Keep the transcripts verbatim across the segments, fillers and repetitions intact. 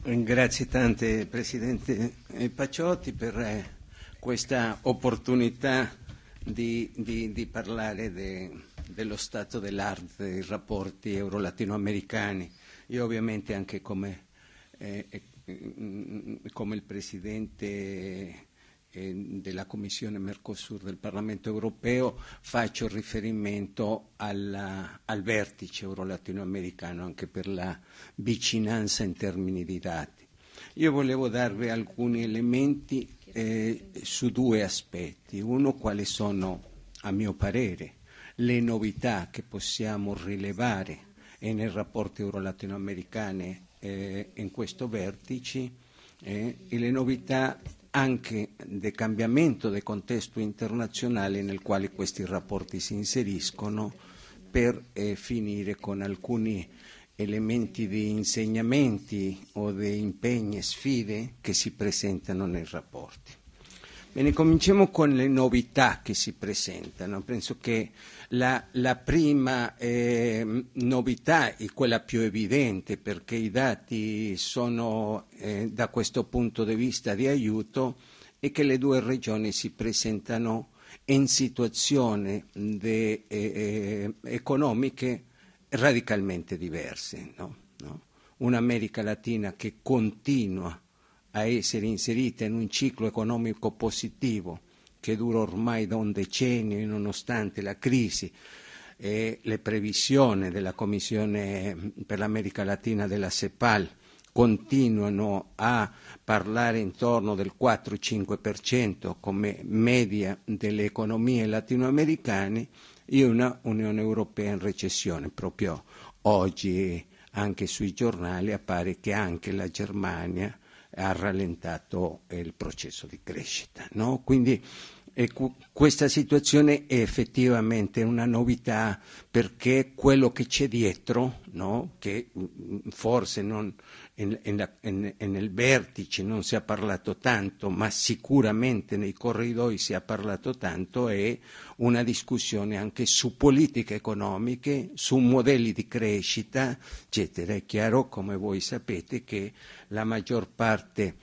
Grazie tante Presidente Paciotti per eh, questa opportunità di, di, di parlare de, dello stato dell'arte dei rapporti euro-latinoamericani. Io ovviamente anche come, eh, come il Presidente della Commissione Mercosur del Parlamento Europeo faccio riferimento alla, al vertice euro-latinoamericano anche per la vicinanza in termini di dati. Io volevo darvi alcuni elementi eh, su due aspetti. Uno, quali sono, a mio parere, le novità che possiamo rilevare e nei rapporti euro-latinoamericani eh, in questo vertice eh, e le novità anche del cambiamento del contesto internazionale nel quale questi rapporti si inseriscono per eh, finire con alcuni elementi di insegnamenti o di impegni e sfide che si presentano nei rapporti. Bene, cominciamo con le novità che si presentano. Penso che la, la prima eh, novità è quella più evidente, perché i dati sono eh, da questo punto di vista di aiuto, è che le due regioni si presentano in situazioni de, eh, economiche radicalmente diverse. No? No? Un'America Latina che continua a essere inserita in un ciclo economico positivo che dura ormai da un decennio, nonostante la crisi e le previsioni della Commissione per l'America Latina della CEPAL continuano a parlare intorno del quattro cinque per cento come media delle economie latinoamericane, e una Unione Europea in recessione. Proprio oggi anche sui giornali appare che anche la Germania ha rallentato il processo di crescita, no? Quindi eh, questa situazione è effettivamente una novità, perché quello che c'è dietro, no? Che mh, forse non, in, in, in, nel vertice non si è parlato tanto, ma sicuramente nei corridoi si è parlato tanto, è una discussione anche su politiche economiche, su modelli di crescita, eccetera. È chiaro, come voi sapete, che la maggior parte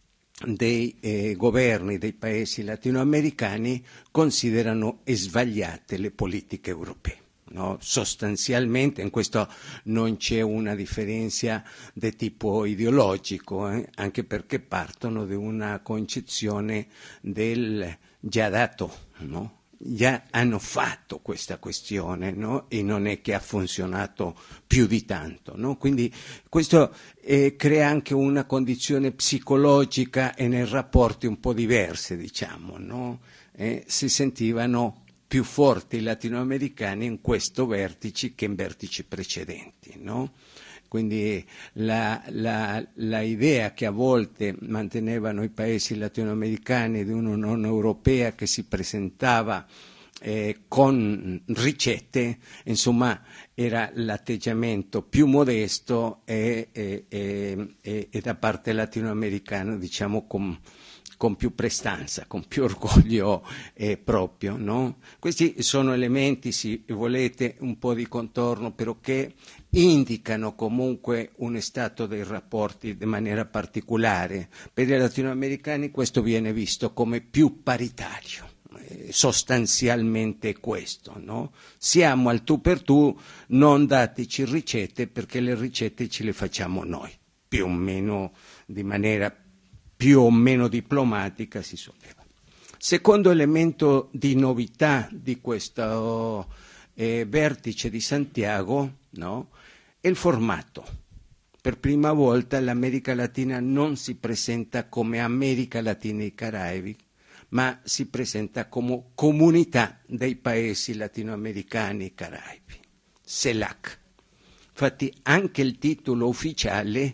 dei eh, governi dei paesi latinoamericani considerano sbagliate le politiche europee. No? Sostanzialmente in questo non c'è una differenza di tipo ideologico, eh? anche perché partono da una concezione del già dato, no? Già hanno fatto questa questione, no? E non è che ha funzionato più di tanto, no? Quindi questo eh, crea anche una condizione psicologica e nei rapporti un po' diverse, diciamo, no? Eh, si sentivano più forti i latinoamericani in questo vertice che in vertici precedenti, no? Quindi la, la, la idea che a volte mantenevano i paesi latinoamericani di un'Unione Europea che si presentava eh, con ricette, insomma, era l'atteggiamento più modesto e, e, e, e da parte latinoamericana, diciamo, con con più prestanza, con più orgoglio eh, proprio, no? Questi sono elementi, se volete, un po' di contorno, però che indicano comunque un stato dei rapporti in maniera particolare. Per i latinoamericani questo viene visto come più paritario, eh, sostanzialmente questo, no? Siamo al tu per tu, non dateci ricette, perché le ricette ce le facciamo noi, più o meno di maniera più o meno diplomatica si solleva. Secondo elemento di novità di questo eh, vertice di Santiago, no, è il formato. Per prima volta l'America Latina non si presenta come America Latina e Caraibi, ma si presenta come comunità dei paesi latinoamericani e caraibi, CELAC. Infatti anche il titolo ufficiale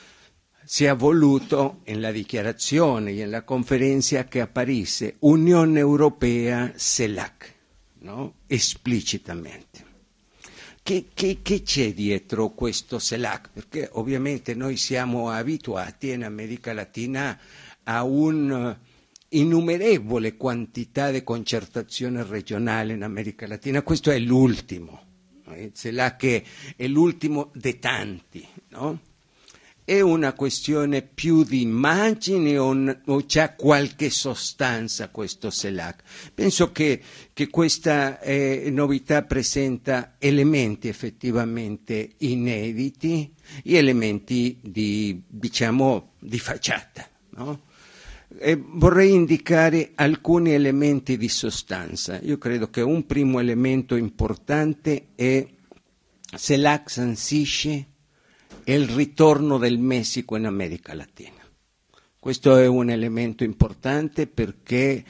si è voluto nella dichiarazione e nella conferenza che apparisse Unione Europea CELAC, no? Esplicitamente. Che, che, che c'è dietro questo CELAC? Perché ovviamente noi siamo abituati in America Latina a un innumerevole quantità di concertazione regionale in America Latina. Questo è l'ultimo, il CELAC è l'ultimo dei tanti, no? è una questione più di immagine o, un, o c'è qualche sostanza questo CELAC? Penso che, che questa eh, novità presenta elementi effettivamente inediti e elementi di, diciamo, di facciata, no? E vorrei indicare alcuni elementi di sostanza. Io credo che un primo elemento importante è CELAC sancisce il ritorno del Messico in America Latina. Questo è un elemento importante perché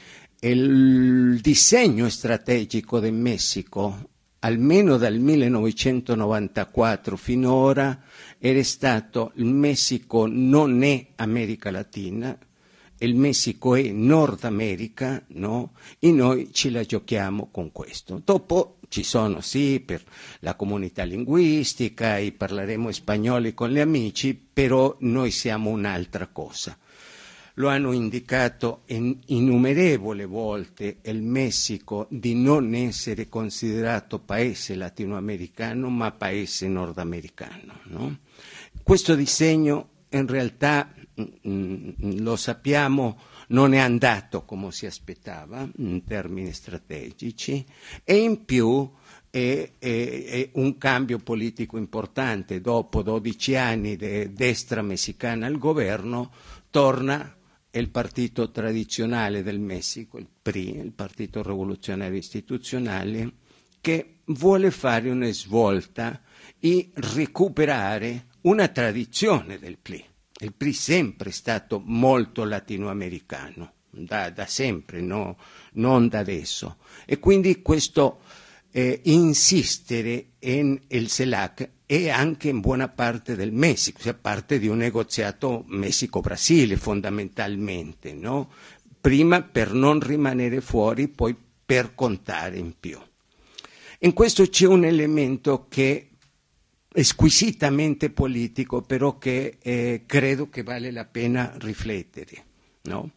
il disegno strategico del Messico, almeno dal millenovecentonovantaquattro finora, era stato il Messico non è America Latina, il Messico è Nord America, no? E noi ce la giochiamo con questo. Dopo ci sono, sì, per la comunità linguistica, e parleremo spagnolo con gli amici, però noi siamo un'altra cosa. Lo hanno indicato in innumerevoli volte il Messico di non essere considerato paese latinoamericano, ma paese nordamericano, no? Questo disegno in realtà lo sappiamo, non è andato come si aspettava in termini strategici e in più è, è, è un cambio politico importante. Dopo dodici anni di destra messicana al governo torna il partito tradizionale del Messico, il P R I, il Partito Rivoluzionario Istituzionale, che vuole fare una svolta e recuperare una tradizione del P R I. Il P R I sempre è stato molto latinoamericano, da, da sempre, no? Non da adesso. E quindi questo eh, insistere in il CELAC è anche in buona parte del Messico, cioè parte di un negoziato Messico-Brasile fondamentalmente, no? Prima per non rimanere fuori, poi per contare in più. In questo c'è un elemento che squisitamente politico, però che eh, credo che vale la pena riflettere, no?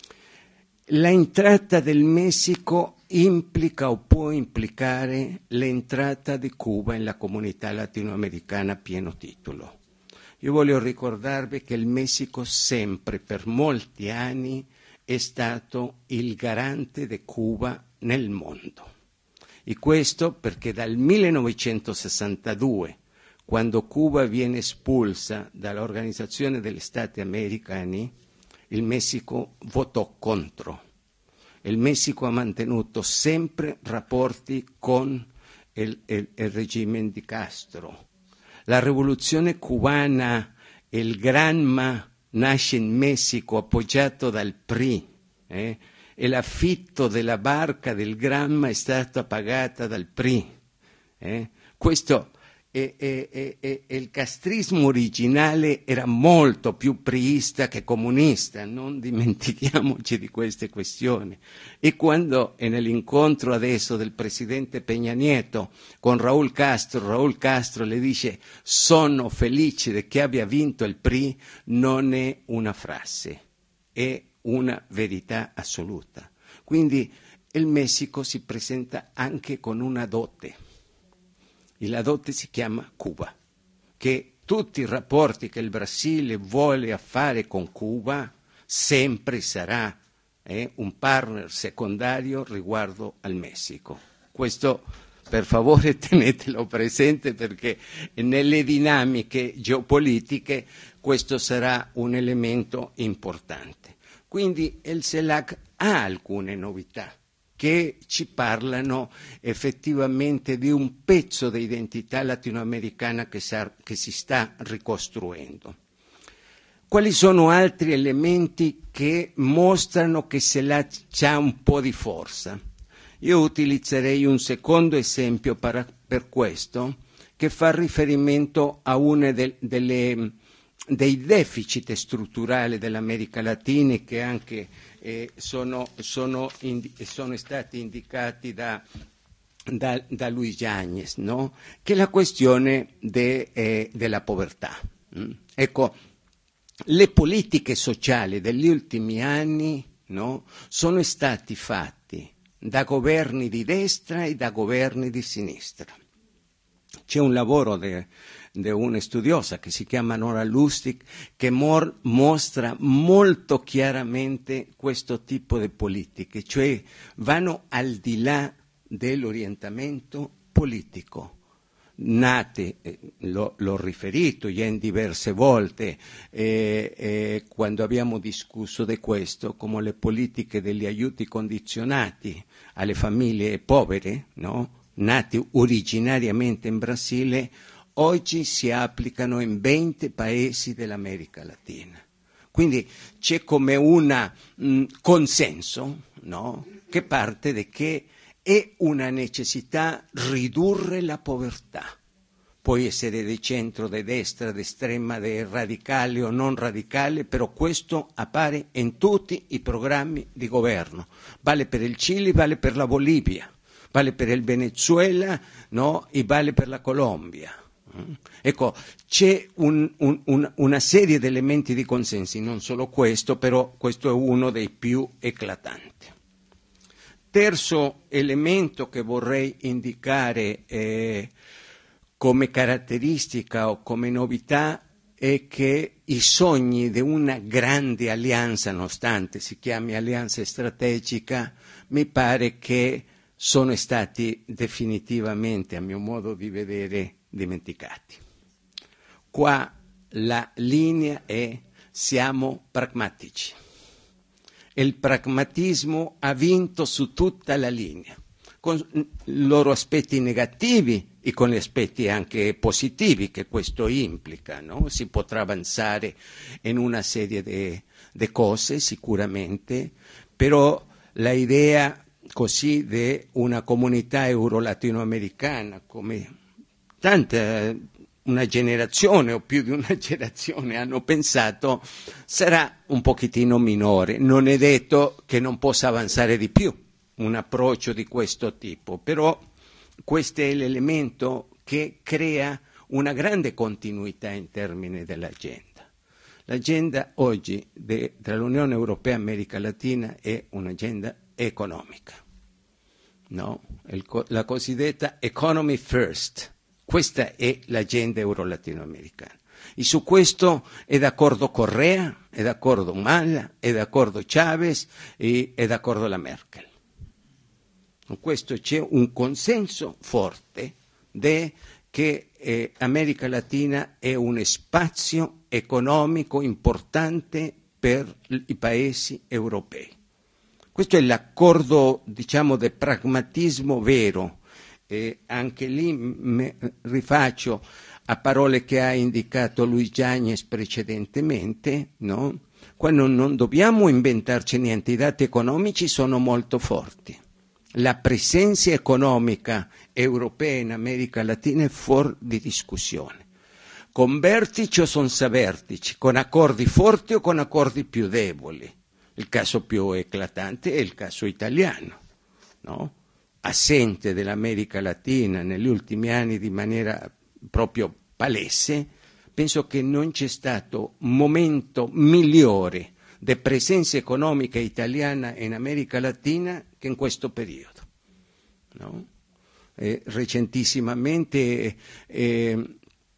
La entrata del Messico implica o può implicare l'entrata di Cuba nella comunità latinoamericana a pieno titolo. Io voglio ricordarvi che il Messico sempre, per molti anni, è stato il garante di Cuba nel mondo. E questo perché dal millenovecentosessantadue, quando Cuba viene espulsa dall'Organizzazione degli Stati Americani, il Messico votò contro. Il Messico ha mantenuto sempre rapporti con il, il, il regime di Castro. La rivoluzione cubana, il Granma, nasce in Messico appoggiato dal P R I, eh? E l'affitto della barca del Granma è stata pagata dal P R I. Eh? Questo E, e, e, e il castrismo originale era molto più priista che comunista, non dimentichiamoci di queste questioni. E quando è nell'incontro adesso del presidente Peña Nieto con Raúl Castro, Raúl Castro le dice sono felice di che abbia vinto il P R I, non è una frase, è una verità assoluta. Quindi il Messico si presenta anche con una dote. E la dote si chiama Cuba, che tutti i rapporti che il Brasile vuole fare con Cuba sempre sarà eh, un partner secondario riguardo al Messico. Questo per favore tenetelo presente perché nelle dinamiche geopolitiche questo sarà un elemento importante. Quindi il CELAC ha alcune novità che ci parlano effettivamente di un pezzo di identità latinoamericana che, sa, che si sta ricostruendo. Quali sono altri elementi che mostrano che CELAC ha un po' di forza? Io utilizzerei un secondo esempio per, per questo, che fa riferimento a uno de, delle, dei deficit strutturali dell'America Latina che anche eh, sono, sono, indi, sono stati indicati da, da, da Luis Yáñez, no? Che è la questione de, eh, della povertà. Mm? Ecco, le politiche sociali degli ultimi anni, no, sono stati fatti da governi di destra e da governi di sinistra. C'è un lavoro de, di una studiosa che si chiama Nora Lustig, che mor- mostra molto chiaramente questo tipo di politiche, cioè vanno al di là dell'orientamento politico. Nate, eh, lo, l'ho riferito ieri diverse volte eh, eh, quando abbiamo discusso di questo, come le politiche degli aiuti condizionati alle famiglie povere, no? Nati originariamente in Brasile, oggi si applicano in venti paesi dell'America Latina. Quindi c'è come un consenso, no? Che parte da che è una necessità ridurre la povertà. Può essere di centro, di destra, di estrema, di radicale o non radicale, però questo appare in tutti i programmi di governo. Vale per il Cile, vale per la Bolivia, vale per il Venezuela, no? E vale per la Colombia. Ecco, c'è un, un, un, una serie di elementi di consensi, non solo questo, però questo è uno dei più eclatanti. Terzo elemento che vorrei indicare eh, come caratteristica o come novità è che i sogni di una grande alleanza, nonostante si chiami alleanza strategica, mi pare che sono stati definitivamente, a mio modo di vedere, dimenticati. Qua la linea è siamo pragmatici. Il pragmatismo ha vinto su tutta la linea, con i loro aspetti negativi e con gli aspetti anche positivi che questo implica, no? Si potrà avanzare in una serie di cose sicuramente, però l'idea così di una comunità euro-latinoamericana come tanta una generazione o più di una generazione hanno pensato sarà un pochettino minore. Non è detto che non possa avanzare di più un approccio di questo tipo, però questo è l'elemento che crea una grande continuità in termini dell'agenda. L'agenda oggi de, tra l'Unione Europea e America Latina è un'agenda economica, no? Il, la cosiddetta economy first. Questa è l'agenda euro-latinoamericana. E su questo è d'accordo Correa, è d'accordo Mala, è d'accordo Chavez e è d'accordo la Merkel. Con questo c'è un consenso forte de che eh, America Latina è un spazio economico importante per i paesi europei. Questo è l'accordo, diciamo, del pragmatismo vero. E anche lì mi rifaccio a parole che ha indicato Luis Yáñez precedentemente, no? Qua non, non dobbiamo inventarci niente, i dati economici sono molto forti. La presenza economica europea in America Latina è fuori di discussione. Con vertici o senza vertici, con accordi forti o con accordi più deboli. Il caso più eclatante è il caso italiano, no? Assente dell'America Latina negli ultimi anni di maniera proprio palese, penso che non c'è stato momento migliore di presenza economica italiana in America Latina che in questo periodo, no? Eh, recentissimamente eh,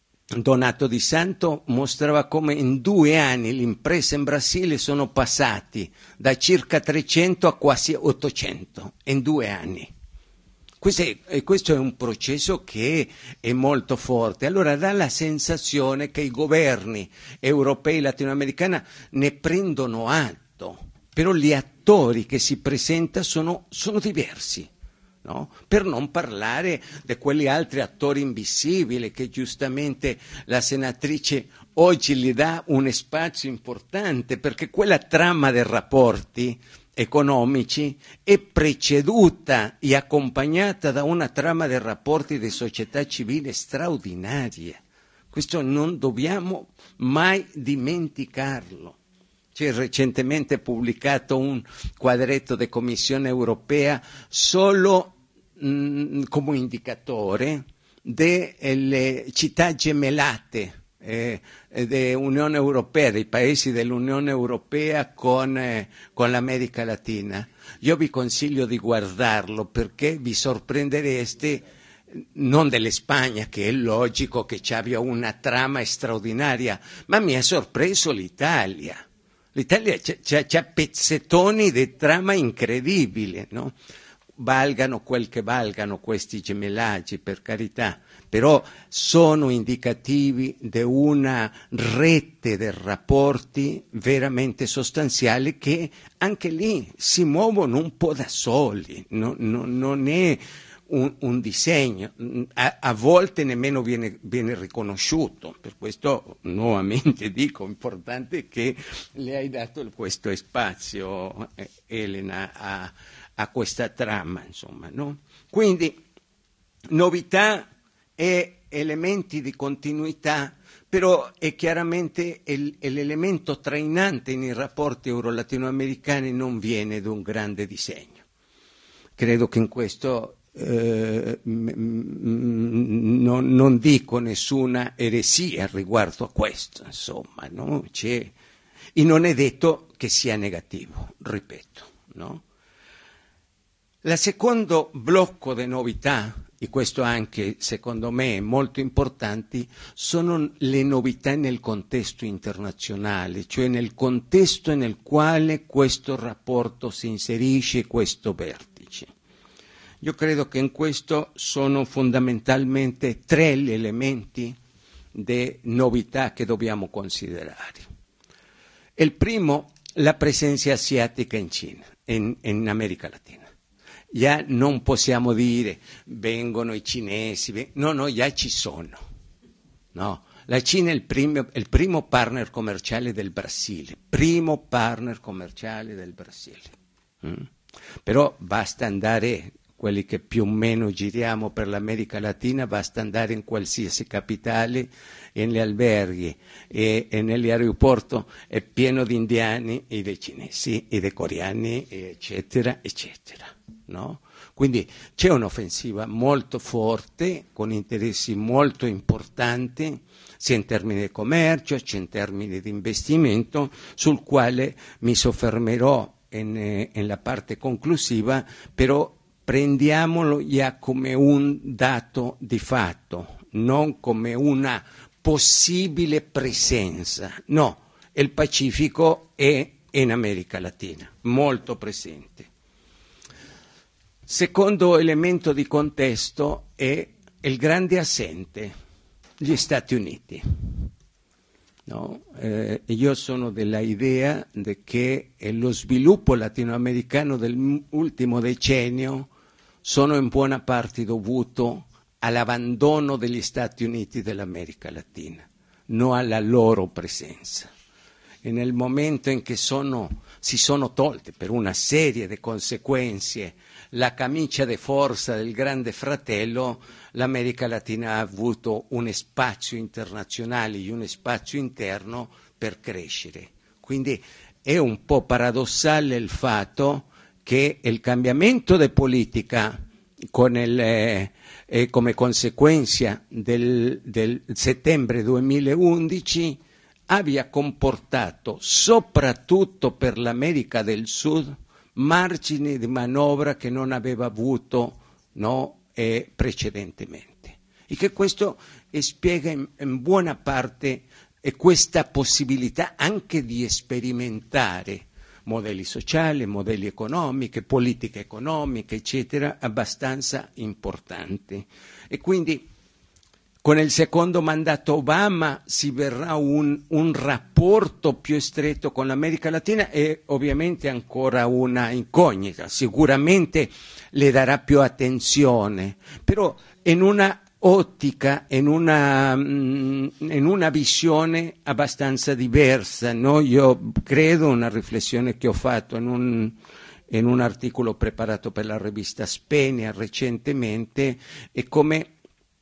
Donato Di Santo mostrava come in due anni le imprese in Brasile sono passati da circa trecento a quasi ottocento, in due anni. Questo è, questo è un processo che è molto forte. Allora dà la sensazione che i governi europei e latinoamericani ne prendono atto, però gli attori che si presentano sono, sono diversi, no? Per non parlare di quegli altri attori invisibili che giustamente la senatrice oggi gli dà un spazio importante, perché quella trama dei rapporti economici è preceduta e accompagnata da una trama dei rapporti di società civile straordinaria. Questo non dobbiamo mai dimenticarlo. C'è recentemente pubblicato un quadretto di Commissione europea solo mh, come indicatore delle città gemellate Eh, dell'Unione Europea, dei paesi dell'Unione Europea con, eh, con l'America Latina. Io vi consiglio di guardarlo perché vi sorprendereste non delle Spagna, che è logico che ci abbia una trama straordinaria, ma mi ha sorpreso l'Italia. L'Italia c'ha pezzettoni di trama incredibili, no? Valgano quel che valgano questi gemellaggi, per carità, però sono indicativi di una rete di rapporti veramente sostanziali che anche lì si muovono un po' da soli, no, no, non è un, un disegno, a, a volte nemmeno viene, viene riconosciuto, per questo nuovamente dico, importante che le hai dato questo spazio, eh, Elena, a a questa trama, insomma, no? Quindi novità e elementi di continuità, però è chiaramente il, l'elemento trainante nei rapporti euro-latinoamericani non viene da un grande disegno. Credo che in questo eh, non, non dico nessuna eresia riguardo a questo, insomma, no? C'è, e non è detto che sia negativo, ripeto, no? Il secondo blocco di novità, e questo anche secondo me è molto importante, sono le novità nel contesto internazionale, cioè nel contesto nel quale questo rapporto si inserisce, questo vertice. Io credo che in questo sono fondamentalmente tre gli elementi di novità che dobbiamo considerare. Il primo, la presenza asiatica in Cina, in, in America Latina. Già non possiamo dire vengono i cinesi, no, no, già ci sono. No, la Cina è il primo, il primo partner commerciale del Brasile, primo partner commerciale del Brasile. Mm? Però basta andare, quelli che più o meno giriamo per l'America Latina, basta andare in qualsiasi capitale, negli alberghi e, e negli aeroporti, è pieno di indiani e di cinesi e di coreani, eccetera, eccetera. No? Quindi c'è un'offensiva molto forte, con interessi molto importanti, sia in termini di commercio, sia in termini di investimento, sul quale mi soffermerò in, in la parte conclusiva, però prendiamolo già come un dato di fatto, non come una possibile presenza. No, il Pacifico è in America Latina, molto presente. Secondo elemento di contesto è il grande assente, gli Stati Uniti. No? Eh, io sono della idea de che lo sviluppo latinoamericano dell'ultimo decennio sono in buona parte dovuto all'abbandono degli Stati Uniti dell'America Latina, non alla loro presenza. E nel momento in che sono, si sono tolte per una serie di conseguenze la camicia di forza del grande fratello, l'America Latina ha avuto un spazio internazionale e un spazio interno per crescere. Quindi è un po' paradossale il fatto che il cambiamento di politica con il, eh, eh, come conseguenza del, del settembre duemilaundici abbia comportato, soprattutto per l'America del Sud, margini di manovra che non aveva avuto, no, eh, precedentemente. E che questo eh, spiega in, in buona parte eh, questa possibilità anche di sperimentare modelli sociali, modelli economici, politiche economiche, eccetera, abbastanza importanti. E quindi con il secondo mandato Obama si verrà un, un rapporto più stretto con l'America Latina e ovviamente ancora una incognita, sicuramente le darà più attenzione, però in una ottica, in una, in una visione abbastanza diversa, no? Io credo, una riflessione che ho fatto in un, in un articolo preparato per la rivista Spenia recentemente, è come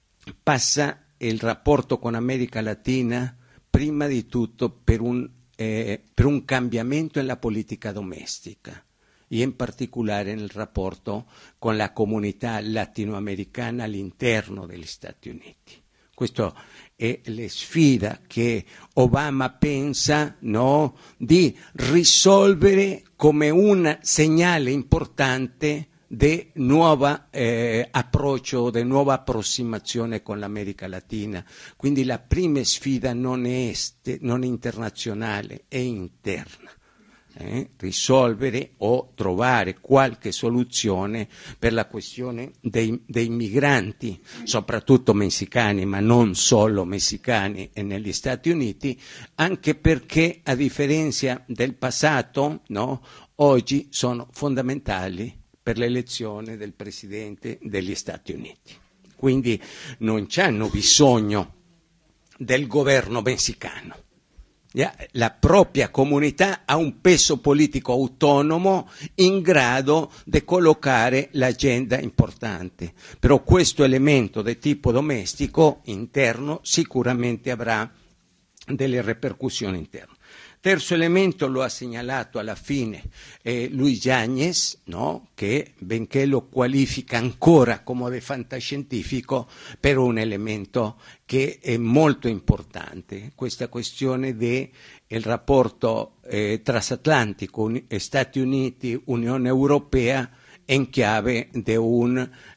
passa il rapporto con America Latina prima di tutto per un, eh, per un cambiamento nella politica domestica e in particolare nel rapporto con la comunità latinoamericana all'interno degli Stati Uniti. Questa è la sfida che Obama pensa, no, di risolvere come un segnale importante di nuovo eh, approccio, di nuova approssimazione con l'America Latina. Quindi la prima sfida non è, este, non è internazionale, è interna. Eh, risolvere o trovare qualche soluzione per la questione dei, dei migranti, soprattutto messicani, ma non solo messicani e negli Stati Uniti, anche perché a differenza del passato, no, oggi sono fondamentali per l'elezione del Presidente degli Stati Uniti. Quindi non c'hanno bisogno del governo messicano. La propria comunità ha un peso politico autonomo in grado di collocare l'agenda importante, però questo elemento di tipo domestico interno sicuramente avrà delle ripercussioni interne. Terzo elemento lo ha segnalato alla fine eh, Luis Yáñez, no? Che benché lo qualifica ancora come de fantascientifico, però un elemento che è molto importante, questa questione del rapporto eh, transatlantico Stati Uniti, Unione Europea in chiave di un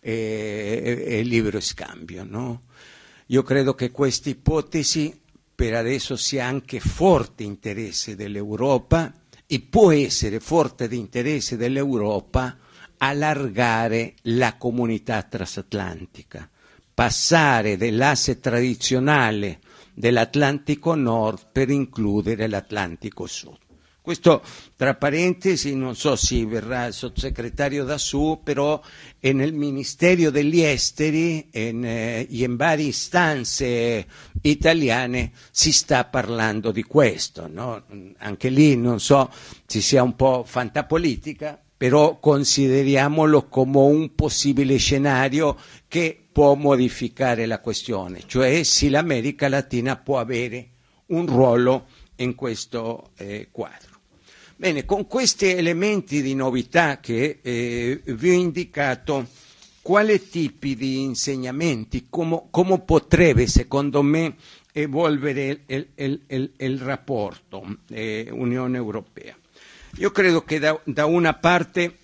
eh, eh, libero scambio. No? Io credo che questa ipotesi per adesso sia anche forte interesse dell'Europa e può essere forte di interesse dell'Europa allargare la comunità transatlantica, passare dall'asse tradizionale dell'Atlantico Nord per includere l'Atlantico Sud. Questo, tra parentesi, non so se verrà il sottosegretario Dassù, però è nel Ministero degli Esteri e in, eh, in varie istanze italiane si sta parlando di questo. No? Anche lì non so se sia un po' fantapolitica, però consideriamolo come un possibile scenario che può modificare la questione, cioè se l'America Latina può avere un ruolo in questo eh, quadro. Bene, con questi elementi di novità che eh, vi ho indicato, quali tipi di insegnamenti, come, come potrebbe secondo me evolvere il, il, il, il rapporto eh, Unione Europea? Io credo che da, da una parte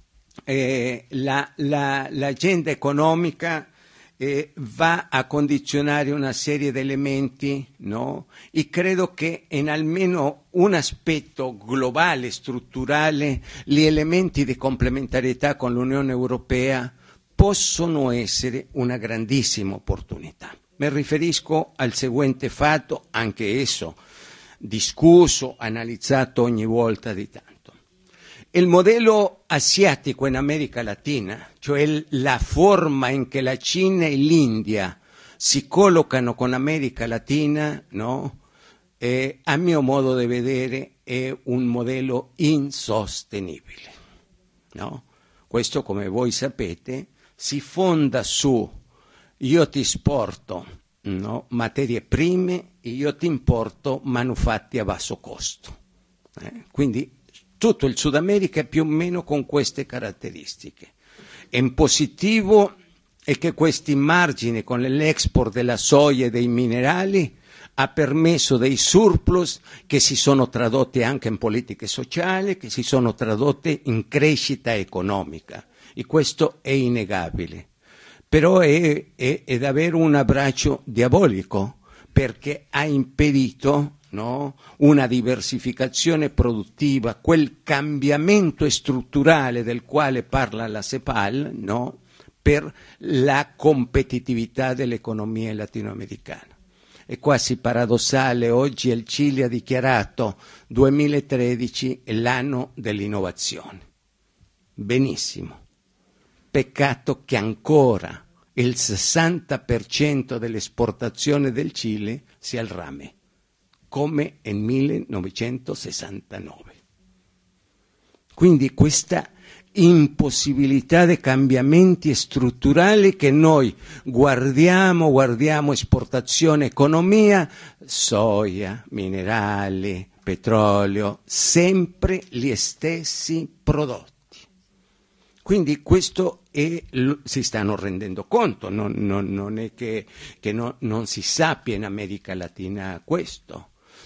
eh, la, la, l'agenda economica Eh, va a condizionare una serie di elementi, no? E credo che in almeno un aspetto globale, strutturale, gli elementi di complementarietà con l'Unione Europea possono essere una grandissima opportunità. Mi riferisco al seguente fatto, anche esso discusso, analizzato ogni volta di tanto. Il modello asiatico in America Latina, cioè la forma in che la Cina e l'India si collocano con l'America Latina, no? eh, a mio modo di vedere è un modello insostenibile. No? Questo, come voi sapete, si fonda su io ti esporto, no? materie prime e io ti importo manufatti a basso costo. Eh? Quindi tutto il Sud America è più o meno con queste caratteristiche. In positivo è che questi margini con l'export della soia e dei minerali ha permesso dei surplus che si sono tradotti anche in politiche sociali, che si sono tradotte in crescita economica, e questo è innegabile. Però è, è, è davvero un abbraccio diabolico, perché ha impedito, no, una diversificazione produttiva, quel cambiamento strutturale del quale parla la CEPAL, no, per la competitività dell'economia latinoamericana. È quasi paradossale, oggi il Cile ha dichiarato duemilatredici è l'anno dell'innovazione. Benissimo. Peccato che ancora il sessanta per cento dell'esportazione del Cile sia il rame, come nel millenovecentosessantanove. Quindi questa impossibilità di cambiamenti strutturali che noi guardiamo, guardiamo esportazione, economia, soia, minerali, petrolio, sempre gli stessi prodotti. Quindi questo è, si stanno rendendo conto, non, non, non è che, che no, non si sappia in America Latina questo.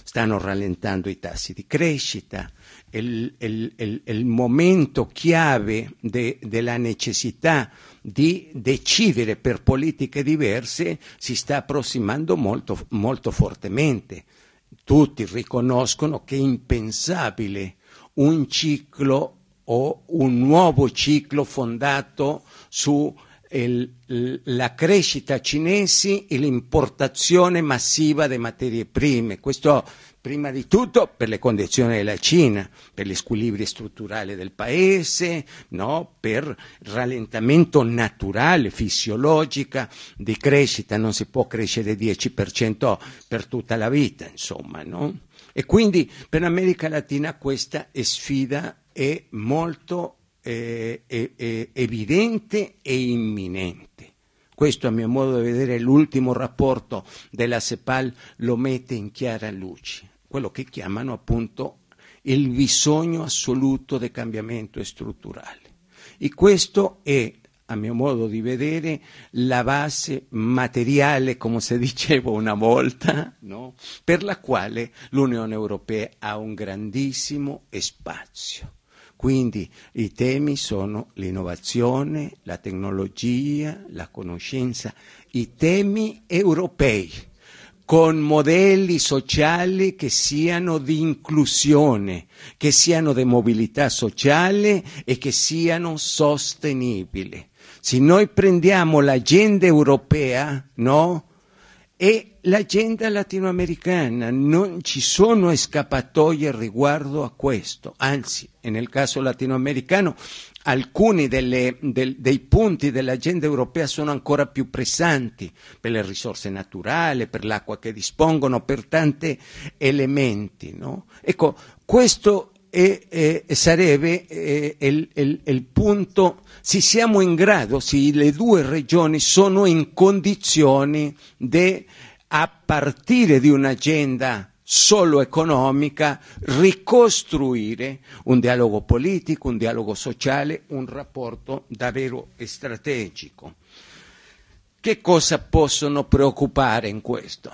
stanno rallentando i tassi di crescita, il, il, il, il momento chiave de, della necessità di decidere per politiche diverse si sta approssimando molto, molto fortemente. Tutti riconoscono che è impensabile un ciclo o un nuovo ciclo fondato su il, la crescita cinese e l'importazione massiva di materie prime. Questo prima di tutto per le condizioni della Cina, per gli squilibri strutturali del paese, no? Per il rallentamento naturale, fisiologica di crescita. Non si può crescere dieci per cento per tutta la vita, insomma, no? E quindi per l'America Latina questa è sfida è molto eh, è, è evidente e imminente. Questo, a mio modo di vedere, l'ultimo rapporto della CEPAL lo mette in chiara luce, quello che chiamano appunto il bisogno assoluto di cambiamento strutturale. E questo è, a mio modo di vedere, la base materiale, come si diceva una volta, no? Per la quale l'Unione Europea ha un grandissimo spazio. Quindi i temi sono l'innovazione, la tecnologia, la conoscenza, i temi europei, con modelli sociali che siano di inclusione, che siano di mobilità sociale e che siano sostenibili. Se noi prendiamo l'agenda europea, no? E l'agenda latinoamericana, non ci sono scappatoie riguardo a questo, anzi, e nel caso latinoamericano, alcuni delle, del, dei punti dell'agenda europea sono ancora più pressanti, per le risorse naturali, per l'acqua che dispongono, per tanti elementi, no? Ecco, questo è, è, sarebbe è, è, il, è, il, è il punto, se siamo in grado, se le due regioni sono in condizioni di, a partire di un'agenda solo economica, ricostruire un dialogo politico, un dialogo sociale, un rapporto davvero strategico. Che cosa possono preoccupare in questo?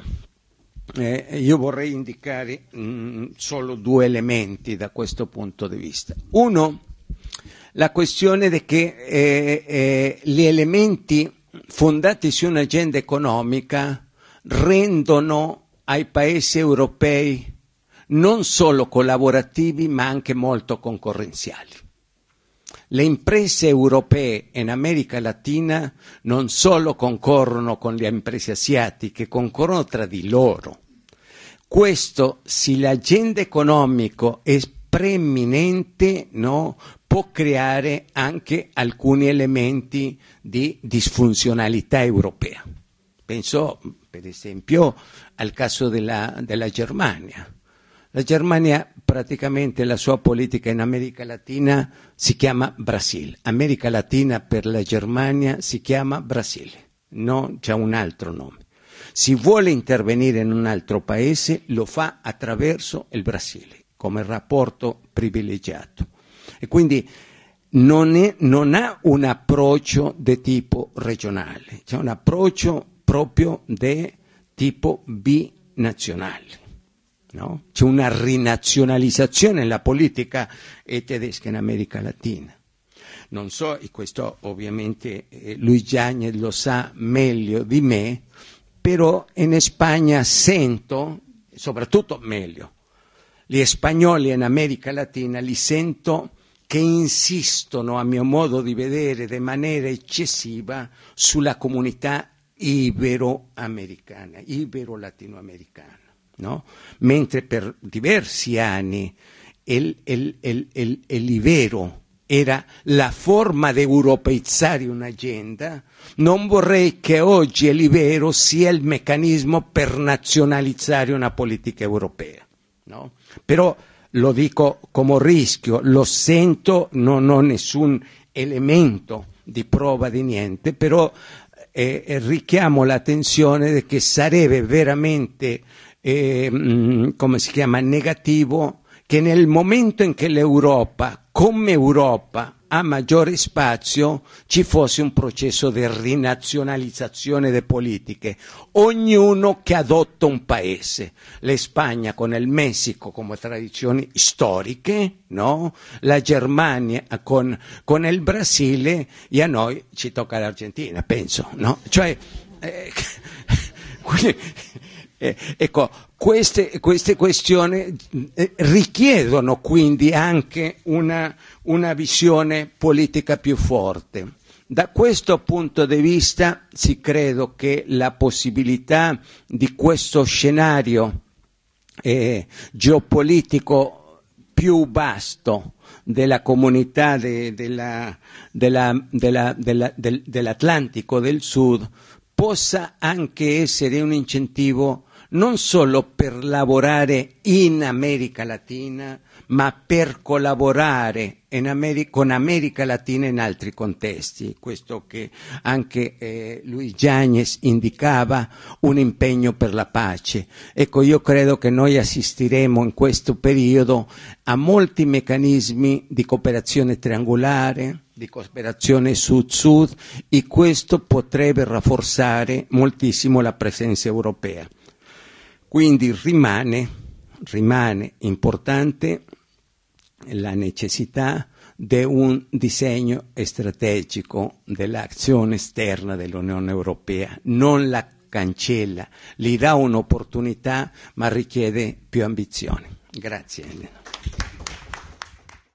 Eh, io vorrei indicare mh, solo due elementi da questo punto di vista. Uno, la questione di che eh, eh, gli elementi fondati su un'agenda economica rendono ai paesi europei non solo collaborativi ma anche molto concorrenziali. Le imprese europee in America Latina non solo concorrono con le imprese asiatiche, concorrono tra di loro. Questo, se l'agenda economica è preeminente, no, può creare anche alcuni elementi di disfunzionalità europea. Penso, per esempio, al caso della, della Germania. La Germania, praticamente la sua politica in America Latina si chiama Brasile. America Latina per la Germania si chiama Brasile, no, c'è un altro nome. Se vuole intervenire in un altro paese lo fa attraverso il Brasile, come rapporto privilegiato. E quindi non, è, non ha un approccio di tipo regionale, c'è un approccio proprio di tipo binazionale. No? C'è una rinazionalizzazione nella politica tedesca in America Latina. Non so, e questo ovviamente eh, Luis Yáñez lo sa meglio di me, però in Spagna sento, soprattutto meglio, gli spagnoli in America Latina li sento che insistono, a mio modo di vedere, di maniera eccessiva sulla comunità ibero-americana, ibero-latinoamericana. No? Mentre per diversi anni il, il, il, il, il Ibero era la forma di europeizzare un'agenda, non vorrei che oggi l'Ibero sia il meccanismo per nazionalizzare una politica europea. No? Però lo dico come rischio, lo sento, non ho nessun elemento di prova di niente, però eh, richiamo l'attenzione che sarebbe veramente Eh, come si chiama, negativo, che nel momento in che l'Europa, come Europa, a maggiore spazio ci fosse un processo di rinazionalizzazione delle politiche, ognuno che adotta un paese, l'Espagna con il Messico come tradizioni storiche, no? La Germania con, con il Brasile, e a noi ci tocca l'Argentina, penso, no? Cioè, eh, eh, ecco, queste, queste questioni eh, richiedono quindi anche una, una visione politica più forte. Da questo punto di vista sì, credo che la possibilità di questo scenario eh, geopolitico più vasto della comunità de, della, della, della, della, del, dell'Atlantico del Sud possa anche essere un incentivo non solo per lavorare in America Latina, ma per collaborare in Ameri- con America Latina in altri contesti. Questo che anche eh, Luis Yáñez indicava, un impegno per la pace. Ecco, io credo che noi assistiremo in questo periodo a molti meccanismi di cooperazione triangolare, di cooperazione sud-sud, e questo potrebbe rafforzare moltissimo la presenza europea. Quindi rimane, rimane importante la necessità di un disegno strategico dell'azione esterna dell'Unione Europea. Non la cancella, gli dà un'opportunità, ma richiede più ambizione. Grazie Elena.